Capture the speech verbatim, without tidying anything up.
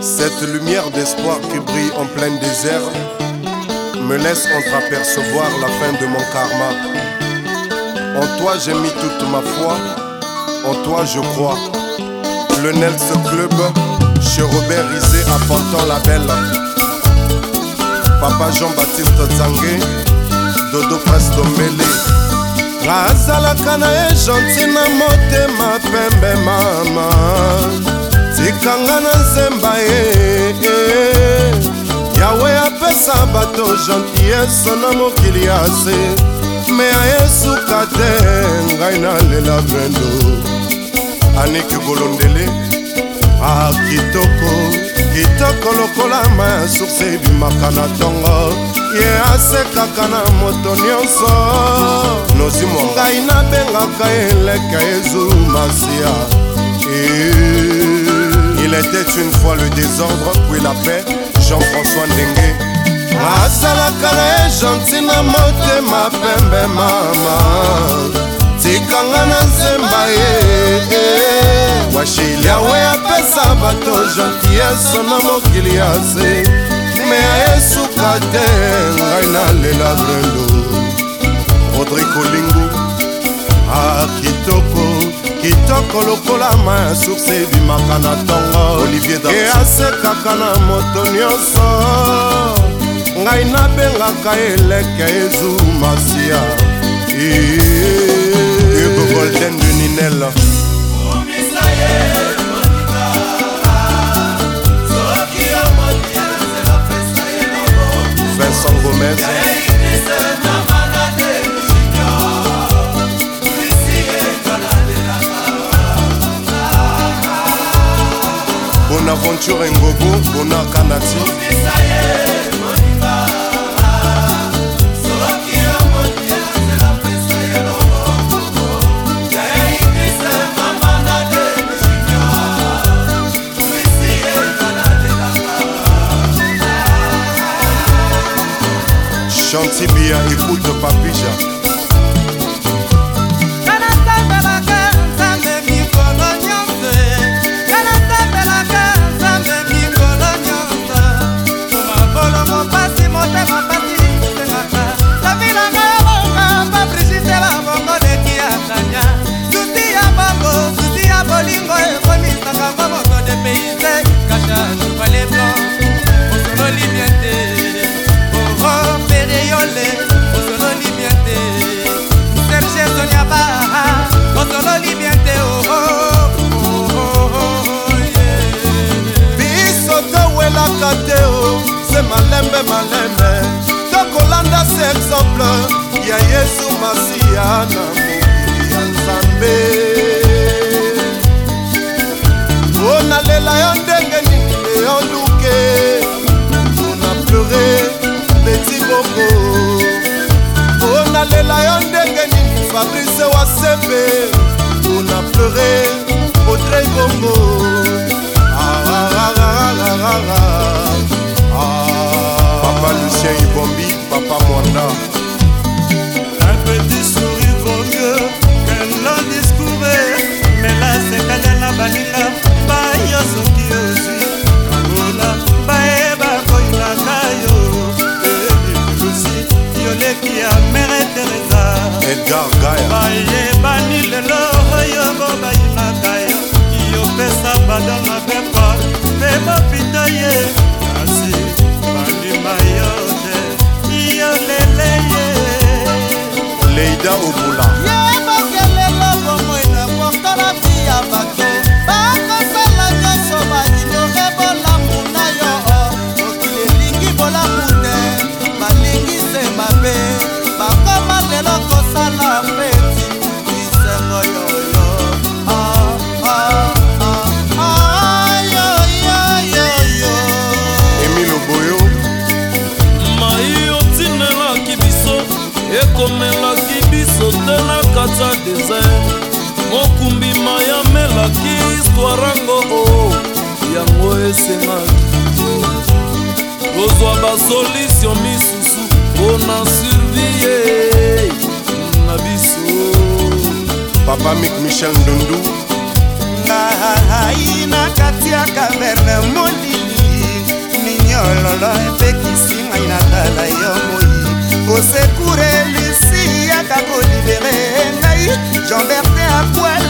Cette lumière d'espoir qui brille en plein désert me laisse entreapercevoir la fin de mon karma. En toi j'ai mis toute ma foi, en toi je crois. Le Nels Club, chez Robert Rizé à Panton la Belle. Papa Jean-Baptiste Zangué, Dodo Presto Mbele. Azalaka na ye gentil na motema pembe mama, tikanga na nzemba ye. Yawe apesa bato gentillesse na mokili ya se, me ayesuka te ngai nalela brendo. Aniki Golondele, ah kitoko, kitoko lokola ma source bimaka na tongo. Ye asekaka na moto nyonso, nozimo ngai nabengaka eleka ezumasia. Il était une fois le désordre, puis la paix, Jean-François Ndengue. Azalaka na ye gentil na motema pembe mama, tikanga na nzemba ye. Washili Yawe apesa bato gentillesse na mokili ya se, me ayesuka te ngai nalela brendo. Rodrigo Lingu, ah kitoko, kitoko lokola ma source bimaka na tongo. Olivier Darcy, e asekaka na moto nyonso, ngai nabengaka eleka ezumasia. Hugo Golden de Ninel, Vincent Gomez, Bonaventure Ngogo, Bona Kanati, Chantibia, écoute Papija. C'est malembe malembe, tokolanda ce exemple ya Yesu Masia na mokili ya Nzambe. Ona lela yo ndenge nini leyo luke, ona pleure petit Bongo. Ona lela yo ndenge nini Fabrice Wasepe, ona pleure Audrey Bongo. Ah ah ah ah ah ah. Papa Lucien Ibombi, Papa Mwanda. Un petit sourire vaut mieux qu'un long discours. Mais là c'est Kanyana Banila, Bayo Soki aussi. Kabola, Bae Bakoina Kayo. Et aussi, Yoleki a Mère Teresa. Edgar Gaya. Bae Bani Lelo, Yobo Baina Kayo. Yo pesa badana pepa, pepa pitaye. Asi. Leida Obula. Ekomelaki biso te na kati ya désert, mokumbi mayamelaki histoire yango yango esengaki kozwa basolution misusu mpona survie na biso. Papa Mick Michel Ndundu, ngai na kati ya caverne molili nyololo epekisi ngai natala yo moi osekure lisi yaka kolibere ngai Jean Bertin akwali